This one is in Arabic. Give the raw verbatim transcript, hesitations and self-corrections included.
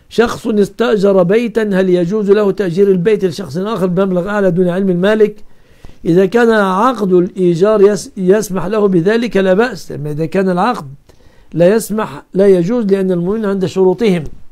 شخص استأجر بيتا هل يجوز له تأجير البيت لشخص آخر بمبلغ أعلى دون علم المالك؟ إذا كان عقد الإيجار يسمح له بذلك لا بأس، أما إذا كان العقد لا يسمح لا يجوز، لأن المؤمنين عند شروطهم.